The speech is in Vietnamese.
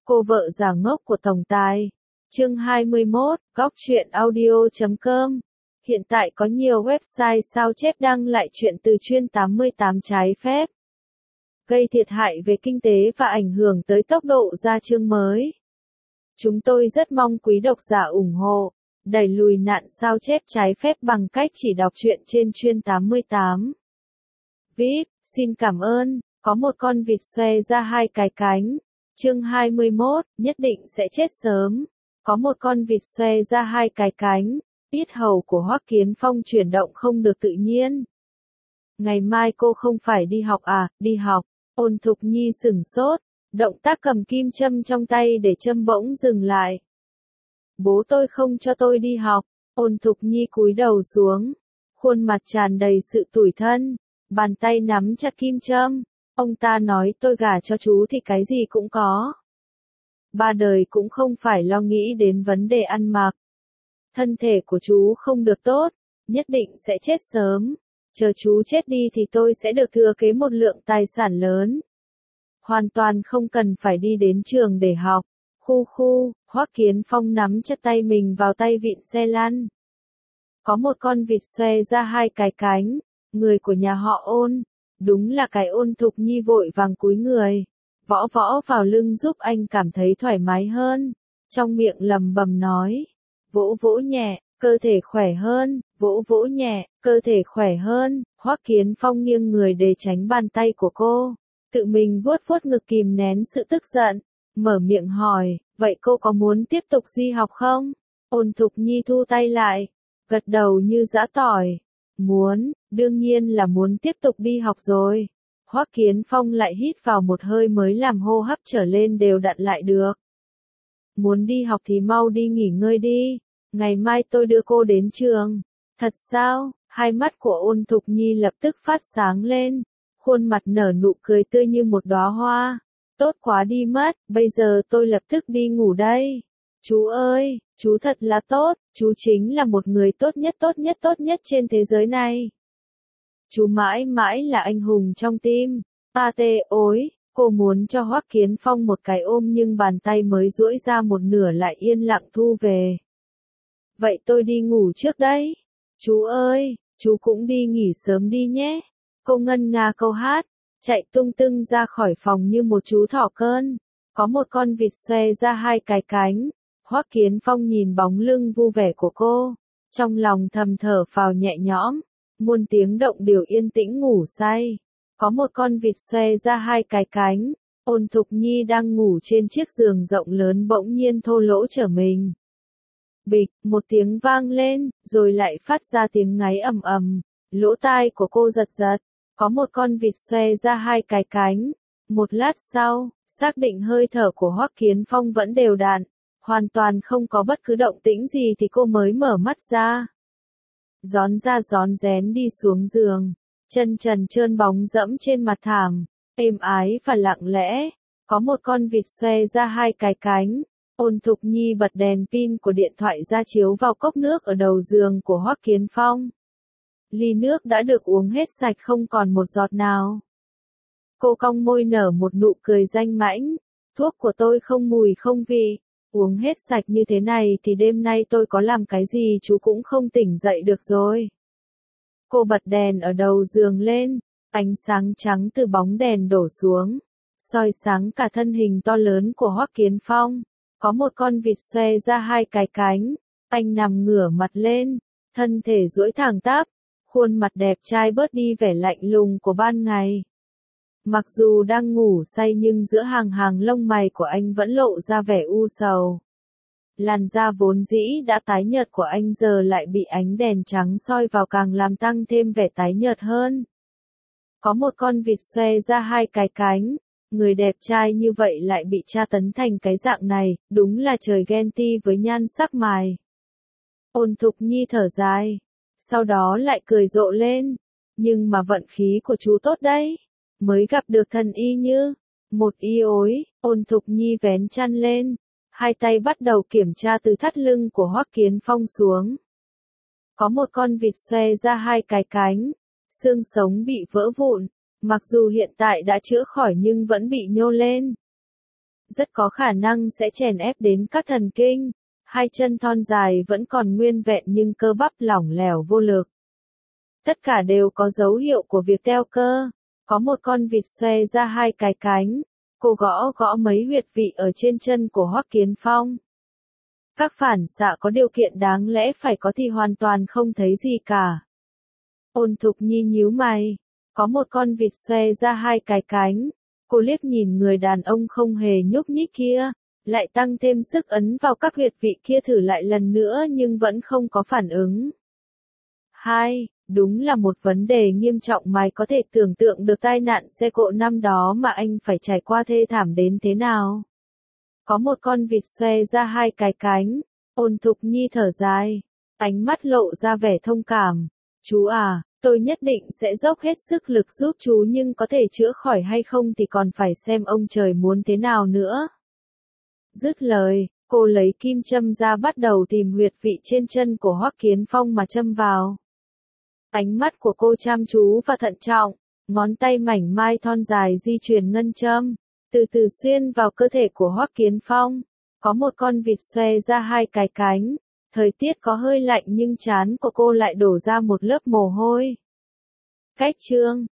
Cô vợ già ngốc của tổng tài. Chương 21, góc truyện audio.com. Hiện tại có nhiều website sao chép đăng lại chuyện từ chuyên 88 trái phép, gây thiệt hại về kinh tế và ảnh hưởng tới tốc độ ra chương mới. Chúng tôi rất mong quý độc giả ủng hộ, đẩy lùi nạn sao chép trái phép bằng cách chỉ đọc truyện trên chuyên 88. VIP, xin cảm ơn, có một con vịt xoe ra hai cái cánh. Chương 21, nhất định sẽ chết sớm. Có một con vịt xoe ra hai cái cánh, yết hầu của Hoắc Kiến Phong chuyển động không được tự nhiên. Ngày mai cô không phải đi học à? Đi học. Ôn Thục Nhi sửng sốt, động tác cầm kim châm trong tay để châm bỗng dừng lại. Bố tôi không cho tôi đi học. Ôn Thục Nhi cúi đầu xuống, khuôn mặt tràn đầy sự tủi thân, bàn tay nắm chặt kim châm. Ông ta nói tôi gả cho chú thì cái gì cũng có. Ba đời cũng không phải lo nghĩ đến vấn đề ăn mặc. Thân thể của chú không được tốt, nhất định sẽ chết sớm. Chờ chú chết đi thì tôi sẽ được thừa kế một lượng tài sản lớn. Hoàn toàn không cần phải đi đến trường để học. Hoắc Kiến Phong nắm chặt tay mình vào tay vịn xe lăn. Có một con vịt xoe ra hai cái cánh, người của nhà họ Ôn. Đúng là cái Ôn Thục Nhi vội vàng cúi người, võ vào lưng giúp anh cảm thấy thoải mái hơn. Trong miệng lầm bầm nói, vỗ nhẹ, cơ thể khỏe hơn, vỗ nhẹ, cơ thể khỏe hơn. Hoắc Kiến Phong nghiêng người để tránh bàn tay của cô, tự mình vuốt ngực kìm nén sự tức giận, mở miệng hỏi, vậy cô có muốn tiếp tục đi học không? Ôn Thục Nhi thu tay lại, gật đầu như giã tỏi. Muốn, đương nhiên là muốn tiếp tục đi học rồi. Hoắc Kiến Phong lại hít vào một hơi mới làm hô hấp trở lên đều đặn lại được. Muốn đi học thì mau đi nghỉ ngơi đi, ngày mai tôi đưa cô đến trường. Thật sao? Hai mắt của Ôn Thục Nhi lập tức phát sáng lên, khuôn mặt nở nụ cười tươi như một đóa hoa. Tốt quá đi mất, bây giờ tôi lập tức đi ngủ đây. Chú ơi, chú thật là tốt, chú chính là một người tốt nhất trên thế giới này. Chú mãi mãi là anh hùng trong tim. Ôi, cô muốn cho Hoắc Kiến Phong một cái ôm nhưng bàn tay mới duỗi ra một nửa lại yên lặng thu về. Vậy tôi đi ngủ trước đấy. Chú ơi, chú cũng đi nghỉ sớm đi nhé. Cô ngân nga câu hát, chạy tung tưng ra khỏi phòng như một chú thỏ cơn. Có một con vịt xoe ra hai cái cánh. Hoắc Kiến Phong nhìn bóng lưng vui vẻ của cô, trong lòng thầm thở phào nhẹ nhõm, muôn tiếng động điều yên tĩnh ngủ say. Có một con vịt xoe ra hai cái cánh, Ôn Thục Nhi đang ngủ trên chiếc giường rộng lớn bỗng nhiên thô lỗ trở mình. Bịch, một tiếng vang lên, rồi lại phát ra tiếng ngáy ầm ầm, lỗ tai của cô giật giật. Có một con vịt xoe ra hai cái cánh. Một lát sau, xác định hơi thở của Hoắc Kiến Phong vẫn đều đặn, hoàn toàn không có bất cứ động tĩnh gì thì cô mới mở mắt ra. Rón ra rón rén đi xuống giường, chân trần trơn bóng dẫm trên mặt thảm, êm ái và lặng lẽ. Có một con vịt xoe ra hai cái cánh. Ôn Thục Nhi bật đèn pin của điện thoại ra chiếu vào cốc nước ở đầu giường của Hoắc Kiến Phong. Ly nước đã được uống hết sạch không còn một giọt nào. Cô cong môi nở một nụ cười danh mãnh. Thuốc của tôi không mùi không vị. Uống hết sạch như thế này thì đêm nay tôi có làm cái gì chú cũng không tỉnh dậy được rồi. Cô bật đèn ở đầu giường lên, ánh sáng trắng từ bóng đèn đổ xuống, soi sáng cả thân hình to lớn của Hoắc Kiến Phong. Có một con vịt xoe ra hai cái cánh, anh nằm ngửa mặt lên, thân thể duỗi thẳng tắp, khuôn mặt đẹp trai bớt đi vẻ lạnh lùng của ban ngày. Mặc dù đang ngủ say nhưng giữa hàng lông mày của anh vẫn lộ ra vẻ u sầu. Làn da vốn dĩ đã tái nhợt của anh giờ lại bị ánh đèn trắng soi vào càng làm tăng thêm vẻ tái nhợt hơn. Có một con vịt xoe ra hai cái cánh, người đẹp trai như vậy lại bị tra tấn thành cái dạng này, đúng là trời ghen ti với nhan sắc mài. Ôn Thục Nhi thở dài, sau đó lại cười rộ lên, nhưng mà vận khí của chú tốt đấy. Mới gặp được thần y như một y ối. Ôn Thục Nhi vén chăn lên, hai tay bắt đầu kiểm tra từ thắt lưng của Hoắc Kiến Phong xuống. Có một con vịt xoe ra hai cái cánh, xương sống bị vỡ vụn, mặc dù hiện tại đã chữa khỏi nhưng vẫn bị nhô lên. rất có khả năng sẽ chèn ép đến các thần kinh. Hai chân thon dài vẫn còn nguyên vẹn nhưng cơ bắp lỏng lẻo vô lực. Tất cả đều có dấu hiệu của việc teo cơ. Có một con vịt xoe ra hai cái cánh. Cô gõ gõ mấy huyệt vị ở trên chân của Hoắc Kiến Phong. Các phản xạ có điều kiện đáng lẽ phải có thì hoàn toàn không thấy gì cả. Ôn Thục Nhi nhíu mày. Có một con vịt xoe ra hai cái cánh. Cô liếc nhìn người đàn ông không hề nhúc nhích kia. Lại tăng thêm sức ấn vào các huyệt vị kia thử lại lần nữa nhưng vẫn không có phản ứng. Đúng là một vấn đề nghiêm trọng, mày có thể tưởng tượng được tai nạn xe cộ năm đó mà anh phải trải qua thê thảm đến thế nào. Có một con vịt xoe ra hai cái cánh. Ôn Thục Nhi thở dài. Ánh mắt lộ ra vẻ thông cảm. Chú à, tôi nhất định sẽ dốc hết sức lực giúp chú nhưng có thể chữa khỏi hay không thì còn phải xem ông trời muốn thế nào nữa. Dứt lời, cô lấy kim châm ra bắt đầu tìm huyệt vị trên chân của Hoắc Kiến Phong mà châm vào. Ánh mắt của cô chăm chú và thận trọng, ngón tay mảnh mai thon dài di chuyển ngân châm, từ từ xuyên vào cơ thể của Hoắc Kiến Phong. Có một con vịt xoe ra hai cái cánh. Thời tiết có hơi lạnh nhưng trán của cô lại đổ ra một lớp mồ hôi. Cách chương